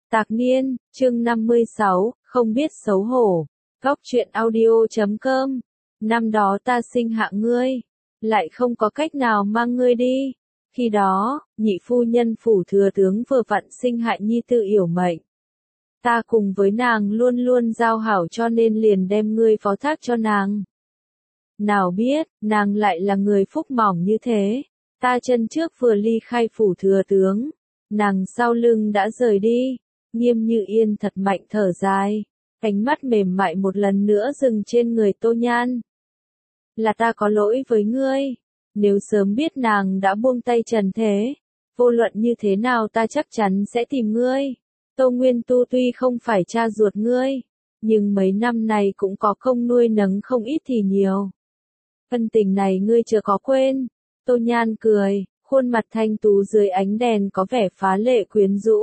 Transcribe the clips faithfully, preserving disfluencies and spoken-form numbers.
Tạc niên, chương năm mươi sáu, không biết xấu hổ. Góc truyện audio chấm com. Năm đó ta sinh hạ ngươi, lại không có cách nào mang ngươi đi. Khi đó, nhị phu nhân phủ thừa tướng vừa vặn sinh hại nhi tử yểu mệnh. Ta cùng với nàng luôn luôn giao hảo cho nên liền đem ngươi phó thác cho nàng. Nào biết, nàng lại là người phúc mỏng như thế. Ta chân trước vừa ly khai phủ thừa tướng, nàng sau lưng đã rời đi. Nghiêm Như Yên thật mạnh thở dài, ánh mắt mềm mại một lần nữa dừng trên người Tô Nhan. Là ta có lỗi với ngươi, nếu sớm biết nàng đã buông tay trần thế, vô luận như thế nào ta chắc chắn sẽ tìm ngươi. Tô Nguyên Tu tuy không phải cha ruột ngươi, nhưng mấy năm này cũng có công nuôi nấng không ít thì nhiều. Ân tình này ngươi chưa có quên. Tô Nhan cười, khuôn mặt thanh tú dưới ánh đèn có vẻ phá lệ quyến rũ.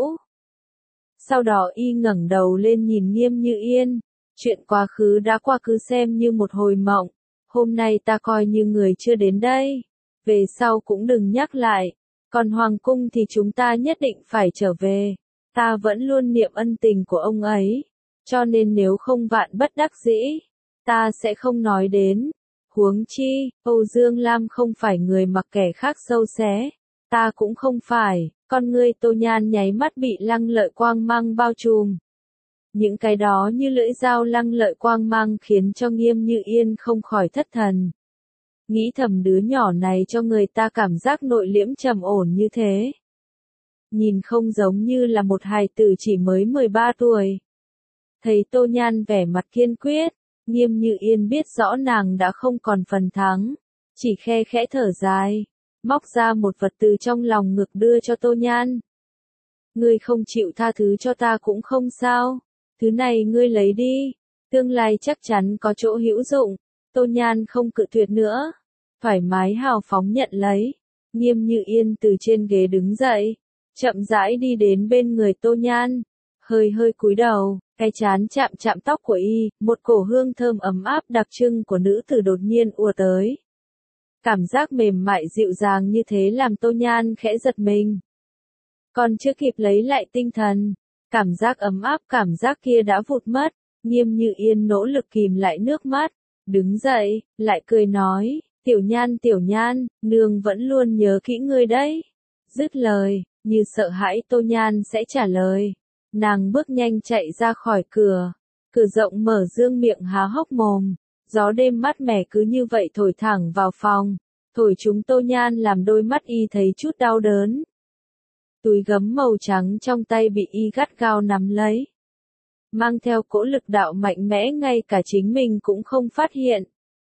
Sau đó y ngẩng đầu lên nhìn Nghiêm Như Yên, chuyện quá khứ đã qua cứ xem như một hồi mộng, hôm nay ta coi như người chưa đến đây, về sau cũng đừng nhắc lại, còn Hoàng Cung thì chúng ta nhất định phải trở về, ta vẫn luôn niệm ân tình của ông ấy, cho nên nếu không vạn bất đắc dĩ, ta sẽ không nói đến. Huống chi, Âu Dương Lam không phải người mặc kẻ khác sâu xé, ta cũng không phải. Con ngươi Tô Nhan nháy mắt bị lăng lợi quang mang bao trùm. Những cái đó như lưỡi dao lăng lợi quang mang khiến cho Nghiêm Như Yên không khỏi thất thần. Nghĩ thầm đứa nhỏ này cho người ta cảm giác nội liễm trầm ổn như thế. Nhìn không giống như là một hài tử chỉ mới mười ba tuổi. Thấy Tô Nhan vẻ mặt kiên quyết, Nghiêm Như Yên biết rõ nàng đã không còn phần thắng, chỉ khe khẽ thở dài. Móc ra một vật từ trong lòng ngực đưa cho Tô Nhan. Ngươi không chịu tha thứ cho ta cũng không sao, thứ này ngươi lấy đi, tương lai chắc chắn có chỗ hữu dụng. Tô Nhan không cự tuyệt nữa, thoải mái hào phóng nhận lấy. Nghiêm Như Yên từ trên ghế đứng dậy, chậm rãi đi đến bên người Tô Nhan, hơi hơi cúi đầu, cái trán chạm chạm tóc của y, một cổ hương thơm ấm áp đặc trưng của nữ tử đột nhiên ùa tới. Cảm giác mềm mại dịu dàng như thế làm Tô Nhan khẽ giật mình. Còn chưa kịp lấy lại tinh thần, cảm giác ấm áp cảm giác kia đã vụt mất. Nghiêm Như Yên nỗ lực kìm lại nước mắt, đứng dậy, lại cười nói, tiểu Nhan tiểu Nhan, nương vẫn luôn nhớ kỹ ngươi đấy. Dứt lời, như sợ hãi Tô Nhan sẽ trả lời, nàng bước nhanh chạy ra khỏi cửa, cửa rộng mở dương miệng há hốc mồm. Gió đêm mát mẻ cứ như vậy thổi thẳng vào phòng, thổi chúng Tô Nhan làm đôi mắt y thấy chút đau đớn. Túi gấm màu trắng trong tay bị y gắt gao nắm lấy, mang theo cỗ lực đạo mạnh mẽ ngay cả chính mình cũng không phát hiện.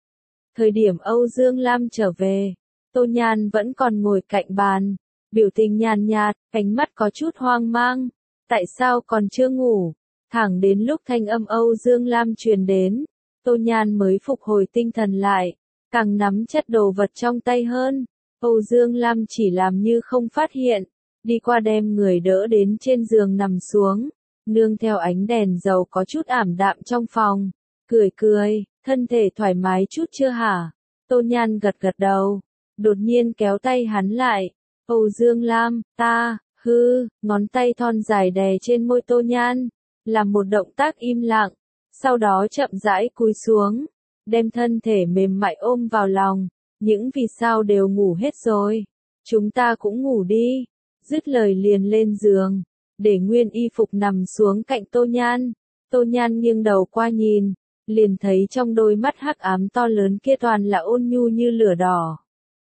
Thời điểm Âu Dương Lam trở về, Tô Nhan vẫn còn ngồi cạnh bàn, biểu tình nhàn nhạt, ánh mắt có chút hoang mang. Tại sao còn chưa ngủ? Thẳng đến lúc thanh âm Âu Dương Lam truyền đến, Tô Nhan mới phục hồi tinh thần lại, càng nắm chặt đồ vật trong tay hơn. Âu Dương Lam chỉ làm như không phát hiện, đi qua đem người đỡ đến trên giường nằm xuống, nương theo ánh đèn dầu có chút ảm đạm trong phòng, cười cười, thân thể thoải mái chút chưa hả? Tô Nhan gật gật đầu, đột nhiên kéo tay hắn lại. Âu Dương Lam, ta, hư, ngón tay thon dài đè trên môi Tô Nhan, làm một động tác im lặng. Sau đó chậm rãi cúi xuống, đem thân thể mềm mại ôm vào lòng, những vì sao đều ngủ hết rồi, chúng ta cũng ngủ đi. Dứt lời liền lên giường, để nguyên y phục nằm xuống cạnh Tô Nhan. Tô Nhan nghiêng đầu qua nhìn, liền thấy trong đôi mắt hắc ám to lớn kia toàn là ôn nhu như lửa đỏ.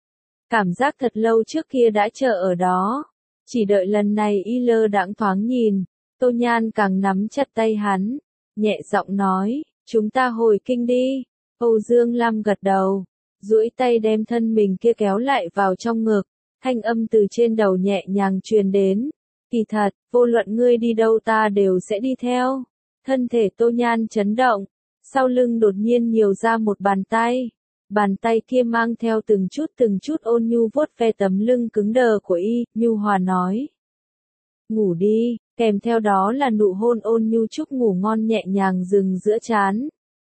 Cảm giác thật lâu trước kia đã chờ ở đó, chỉ đợi lần này y lơ đãng thoáng nhìn, Tô Nhan càng nắm chặt tay hắn. Nhẹ giọng nói, chúng ta hồi kinh đi. Âu Dương Lam gật đầu, duỗi tay đem thân mình kia kéo lại vào trong ngực, thanh âm từ trên đầu nhẹ nhàng truyền đến. Kỳ thật, vô luận ngươi đi đâu ta đều sẽ đi theo. Thân thể Tô Nhan chấn động, sau lưng đột nhiên nhiều ra một bàn tay. Bàn tay kia mang theo từng chút từng chút ôn nhu vuốt ve tấm lưng cứng đờ của y, nhu hòa nói. Ngủ đi. Kèm theo đó là nụ hôn ôn nhu chúc ngủ ngon nhẹ nhàng dừng giữa trán.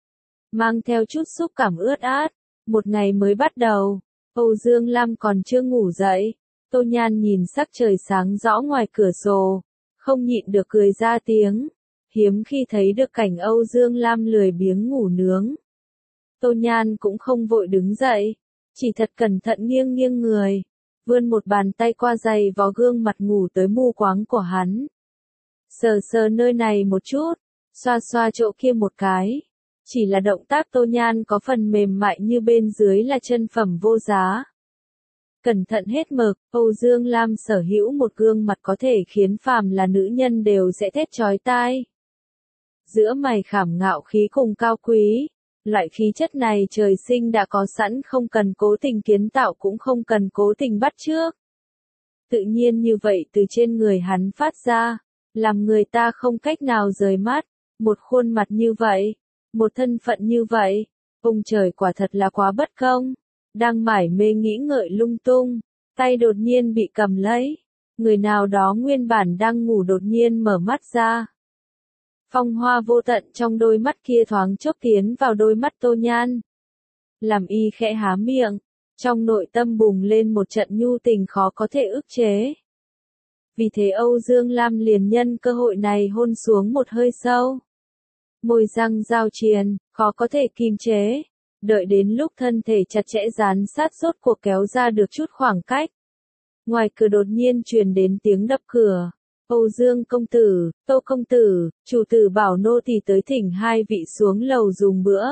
Mang theo chút xúc cảm ướt át, một ngày mới bắt đầu, Âu Dương Lam còn chưa ngủ dậy, Tô Nhan nhìn sắc trời sáng rõ ngoài cửa sổ, không nhịn được cười ra tiếng, hiếm khi thấy được cảnh Âu Dương Lam lười biếng ngủ nướng. Tô Nhan cũng không vội đứng dậy, chỉ thật cẩn thận nghiêng nghiêng người, vươn một bàn tay qua giày vò gương mặt ngủ tới mù quáng của hắn. Sờ sờ nơi này một chút, xoa xoa chỗ kia một cái. Chỉ là động tác Tô Nhan có phần mềm mại như bên dưới là chân phẩm vô giá. Cẩn thận hết mực, Âu Dương Lam sở hữu một gương mặt có thể khiến phàm là nữ nhân đều sẽ thét chói tai. Giữa mày khảm ngạo khí cùng cao quý, loại khí chất này trời sinh đã có sẵn, không cần cố tình kiến tạo cũng không cần cố tình bắt chước. Tự nhiên như vậy từ trên người hắn phát ra, làm người ta không cách nào rời mắt, một khuôn mặt như vậy, một thân phận như vậy, ông trời quả thật là quá bất công. Đang mải mê nghĩ ngợi lung tung, tay đột nhiên bị cầm lấy, người nào đó nguyên bản đang ngủ đột nhiên mở mắt ra. Phong hoa vô tận trong đôi mắt kia thoáng chốc tiến vào đôi mắt Tô Nhan. Làm y khẽ há miệng, trong nội tâm bùng lên một trận nhu tình khó có thể ức chế. Vì thế Âu Dương Lam liền nhân cơ hội này hôn xuống một hơi sâu. Môi răng giao triền, khó có thể kìm chế. Đợi đến lúc thân thể chặt chẽ dán sát rốt cuộc kéo ra được chút khoảng cách. Ngoài cửa đột nhiên truyền đến tiếng đập cửa. Âu Dương công tử, Tô công tử, chủ tử bảo nô tỳ tới thỉnh hai vị xuống lầu dùng bữa.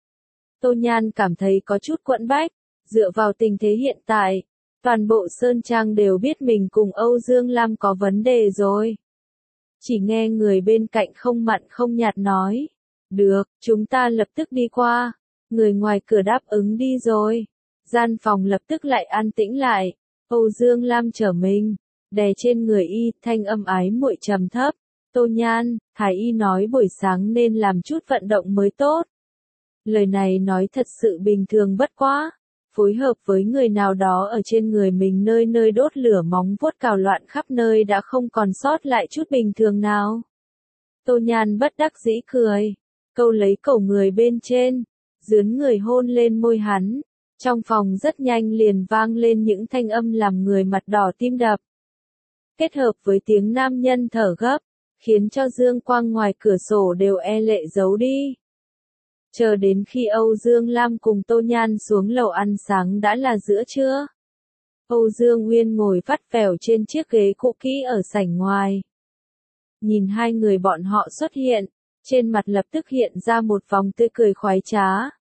Tô Nhan cảm thấy có chút quẫn bách, dựa vào tình thế hiện tại, toàn bộ Sơn Trang đều biết mình cùng Âu Dương Lam có vấn đề rồi. Chỉ nghe người bên cạnh không mặn không nhạt nói, được, chúng ta lập tức đi qua. Người ngoài cửa đáp ứng đi rồi. Gian phòng lập tức lại an tĩnh lại. Âu Dương Lam trở mình, đè trên người y, thanh âm ái muội trầm thấp. Tô Nhan, Thái y nói buổi sáng nên làm chút vận động mới tốt. Lời này nói thật sự bình thường bất quá. Phối hợp với người nào đó ở trên người mình nơi nơi đốt lửa móng vuốt cào loạn khắp nơi đã không còn sót lại chút bình thường nào. Tô Nhan bất đắc dĩ cười, câu lấy cổ người bên trên, dướn người hôn lên môi hắn. Trong phòng rất nhanh liền vang lên những thanh âm làm người mặt đỏ tim đập. Kết hợp với tiếng nam nhân thở gấp, khiến cho dương quang ngoài cửa sổ đều e lệ giấu đi. Chờ đến khi Âu Dương Lam cùng Tô Nhan xuống lầu ăn sáng đã là giữa trưa. Âu Dương Uyên ngồi vắt vẻo trên chiếc ghế cũ kỹ ở sảnh ngoài. Nhìn hai người bọn họ xuất hiện, trên mặt lập tức hiện ra một vòng tươi cười khoái trá.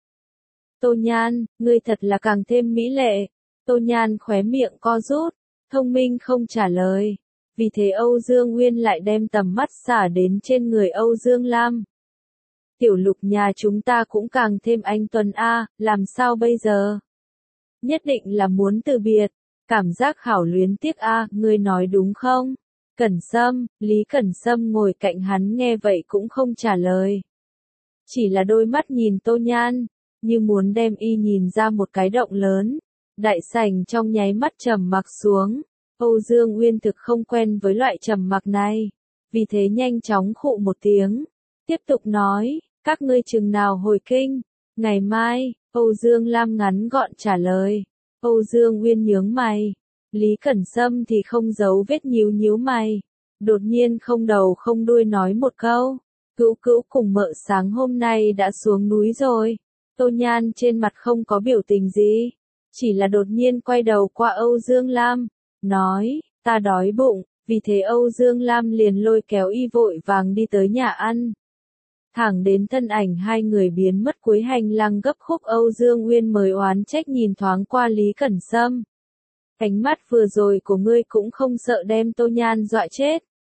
Tô Nhan, ngươi thật là càng thêm mỹ lệ. Tô Nhan khóe miệng co rút, thông minh không trả lời. Vì thế Âu Dương Nguyên lại đem tầm mắt xả đến trên người Âu Dương Lam. Tiểu Lục nhà chúng ta cũng càng thêm anh tuấn a, làm sao bây giờ? Nhất định là muốn từ biệt, cảm giác hảo luyến tiếc a, ngươi nói đúng không? Cẩn Sâm, Lý Cẩn Sâm ngồi cạnh hắn nghe vậy cũng không trả lời. Chỉ là đôi mắt nhìn Tô Nhan, như muốn đem y nhìn ra một cái động lớn. Đại sảnh trong nháy mắt trầm mặc xuống. Âu Dương Uyên thực không quen với loại trầm mặc này, vì thế nhanh chóng khụ một tiếng, tiếp tục nói, các ngươi chừng nào hồi kinh? Ngày mai. Âu Dương Lam ngắn gọn trả lời. Âu Dương Uyên nhướng mày. Lý Cẩn Sâm thì không giấu vết nhíu nhíu mày, đột nhiên không đầu không đuôi nói một câu, Cữu Cữu cùng Mợ sáng hôm nay đã xuống núi rồi. Tô Nhan trên mặt không có biểu tình gì, chỉ là đột nhiên quay đầu qua Âu Dương Lam, nói, ta đói bụng. Vì thế Âu Dương Lam liền lôi kéo y vội vàng đi tới nhà ăn. Thẳng đến thân ảnh hai người biến mất cuối hành lang gấp khúc, Âu Dương Uyên mới oán trách nhìn thoáng qua Lý Cẩn Sâm. Ánh mắt vừa rồi của ngươi cũng không sợ đem Tô Nhan dọa chết.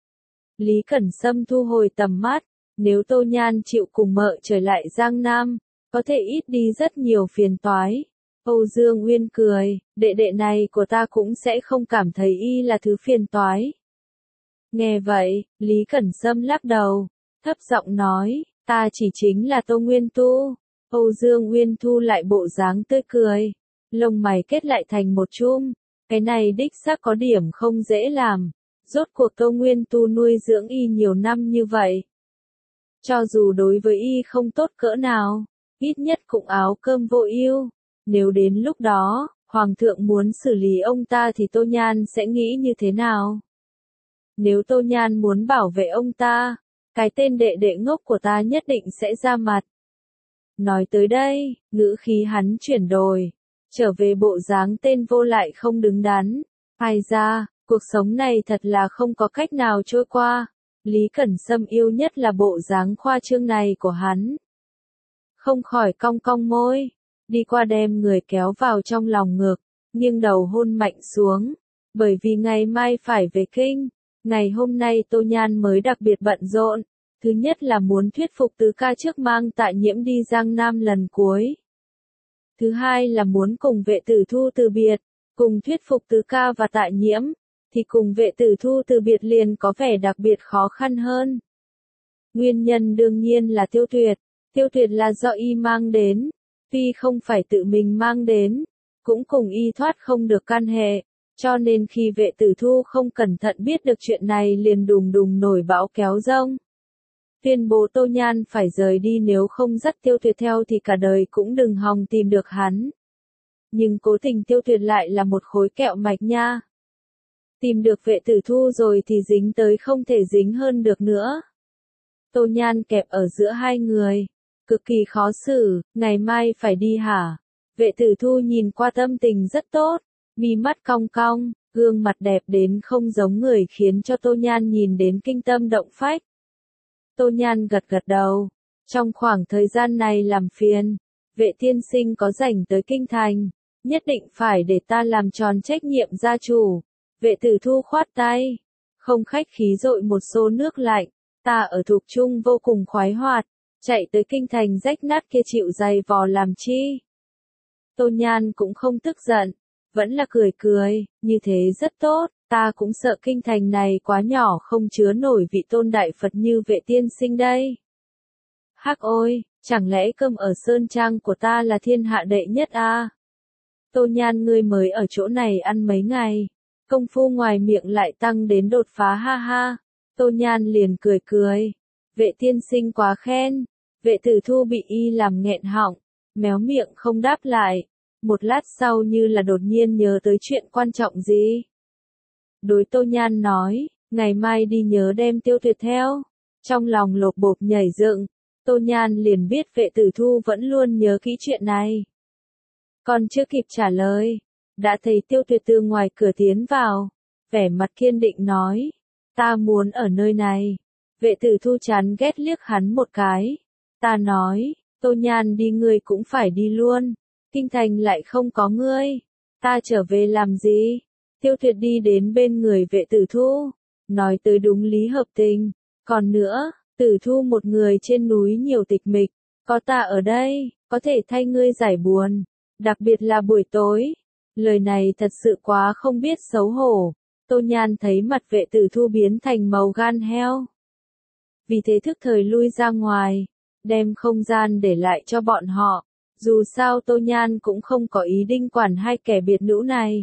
Lý Cẩn Sâm thu hồi tầm mắt, nếu Tô Nhan chịu cùng Mợ trở lại Giang Nam, có thể ít đi rất nhiều phiền toái. Âu Dương Uyên cười, đệ đệ này của ta cũng sẽ không cảm thấy y là thứ phiền toái. Nghe vậy, Lý Cẩn Sâm lắc đầu, thấp giọng nói, ta chỉ chính là Tô Nguyên Tu. Âu Dương Uyên thu lại bộ dáng tươi cười, lông mày kết lại thành một chum, cái này đích xác có điểm không dễ làm, rốt cuộc Tô Nguyên Tu nuôi dưỡng y nhiều năm như vậy. Cho dù đối với y không tốt cỡ nào, ít nhất cũng áo cơm vô ưu. Nếu đến lúc đó, Hoàng thượng muốn xử lý ông ta thì Tô Nhan sẽ nghĩ như thế nào? Nếu Tô Nhan muốn bảo vệ ông ta, cái tên đệ đệ ngốc của ta nhất định sẽ ra mặt. Nói tới đây, ngữ khí hắn chuyển đổi, trở về bộ dáng tên vô lại không đứng đắn. Ai ra, cuộc sống này thật là không có cách nào trôi qua. Lý Cẩn Sâm yêu nhất là bộ dáng khoa trương này của hắn. Không khỏi cong cong môi, đi qua đem người kéo vào trong lòng ngực, nghiêng đầu hôn mạnh xuống. Bởi vì ngày mai phải về kinh, ngày hôm nay Tô Nhan mới đặc biệt bận rộn. Thứ nhất là muốn thuyết phục Tứ Ca trước mang Tạ Nhiễm đi Giang Nam lần cuối. Thứ hai là muốn cùng Vệ Tử Thu từ biệt, cùng thuyết phục Tứ Ca và Tạ Nhiễm, thì cùng Vệ Tử Thu từ biệt liền có vẻ đặc biệt khó khăn hơn. Nguyên nhân đương nhiên là Tiêu Tuyệt, Tiêu Tuyệt là do y mang đến, tuy không phải tự mình mang đến, cũng cùng y thoát không được can hệ, cho nên khi Vệ Tử Thu không cẩn thận biết được chuyện này liền đùng đùng nổi bão kéo rông. Tuyên bố Tô Nhan phải rời đi, nếu không dắt Tiêu Tuyệt theo thì cả đời cũng đừng hòng tìm được hắn. Nhưng cố tình Tiêu Tuyệt lại là một khối kẹo mạch nha. Tìm được Vệ Tử Thu rồi thì dính tới không thể dính hơn được nữa. Tô Nhan kẹp ở giữa hai người, cực kỳ khó xử. Ngày mai phải đi hả? Vệ Tử Thu nhìn qua tâm tình rất tốt, mi mắt cong cong, gương mặt đẹp đến không giống người, khiến cho Tô Nhan nhìn đến kinh tâm động phách. Tô Nhan gật gật đầu, trong khoảng thời gian này làm phiền, Vệ tiên sinh có rảnh tới kinh thành, nhất định phải để ta làm tròn trách nhiệm gia chủ. Vệ Tử Thu khoát tay, không khách khí dội một xô nước lạnh, ta ở Thục Trung vô cùng khoái hoạt, chạy tới kinh thành rách nát kia chịu giày vò làm chi. Tô Nhan cũng không tức giận, vẫn là cười cười, như thế rất tốt, ta cũng sợ kinh thành này quá nhỏ không chứa nổi vị tôn đại Phật như Vệ tiên sinh đây. Hắc ôi, chẳng lẽ cơm ở Sơn Trang của ta là thiên hạ đệ nhất à? Tô Nhan ngươi mới ở chỗ này ăn mấy ngày, công phu ngoài miệng lại tăng đến đột phá ha ha. Tô Nhan liền cười cười, Vệ tiên sinh quá khen. Vệ Tử Thu bị y làm nghẹn họng, méo miệng không đáp lại. Một lát sau như là đột nhiên nhớ tới chuyện quan trọng gì. Đối Tô Nhan nói, ngày mai đi nhớ đem Tiêu Tuyệt theo. Trong lòng lột bột nhảy dựng, Tô Nhan liền biết Vệ Tử Thu vẫn luôn nhớ kỹ chuyện này. Còn chưa kịp trả lời, đã thấy Tiêu Tuyệt từ ngoài cửa tiến vào, vẻ mặt kiên định nói, ta muốn ở nơi này. Vệ Tử Thu chán ghét liếc hắn một cái. Ta nói, Tô Nhan đi ngươi cũng phải đi luôn, kinh thành lại không có ngươi, ta trở về làm gì? Tiêu Tuyệt đi đến bên người Vệ Tử Thu, nói tới đúng lý hợp tình. Còn nữa, Tử Thu một người trên núi nhiều tịch mịch, có ta ở đây, có thể thay ngươi giải buồn, đặc biệt là buổi tối. Lời này thật sự quá không biết xấu hổ. Tô Nhan thấy mặt Vệ Tử Thu biến thành màu gan heo, vì thế thức thời lui ra ngoài, đem không gian để lại cho bọn họ. Dù sao Tô Nhan cũng không có ý định quản hai kẻ biệt nữ này.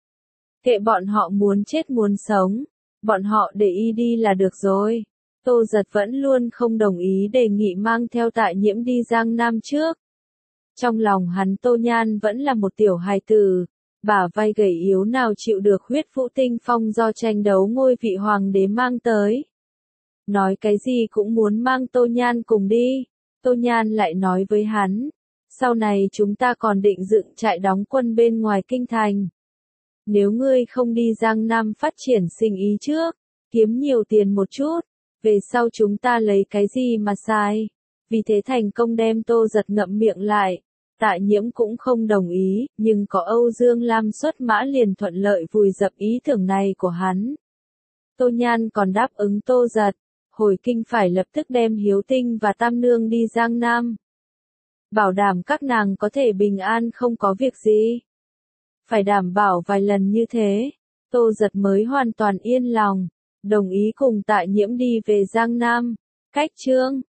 Kệ bọn họ muốn chết muốn sống, bọn họ để y đi là được rồi. Tô Giật vẫn luôn không đồng ý đề nghị mang theo Tạ Nhiễm đi Giang Nam trước. Trong lòng hắn Tô Nhan vẫn là một tiểu hài tử, bả vai gầy yếu nào chịu được huyết vũ tinh phong do tranh đấu ngôi vị hoàng đế mang tới. Nói cái gì cũng muốn mang Tô Nhan cùng đi. Tô Nhan lại nói với hắn, sau này chúng ta còn định dựng trại đóng quân bên ngoài kinh thành. Nếu ngươi không đi Giang Nam phát triển sinh ý trước, kiếm nhiều tiền một chút, về sau chúng ta lấy cái gì mà xài. Vì thế thành công đem Tô Giật ngậm miệng lại. Tạ Nhiễm cũng không đồng ý, nhưng có Âu Dương Lam xuất mã liền thuận lợi vùi dập ý tưởng này của hắn. Tô Nhan còn đáp ứng Tô Giật, hồi kinh phải lập tức đem Hiếu Tinh và Tam Nương đi Giang Nam. Bảo đảm các nàng có thể bình an không có việc gì. Phải đảm bảo vài lần như thế, Tô Giật mới hoàn toàn yên lòng, đồng ý cùng Tạ Nhiễm đi về Giang Nam. Cách chương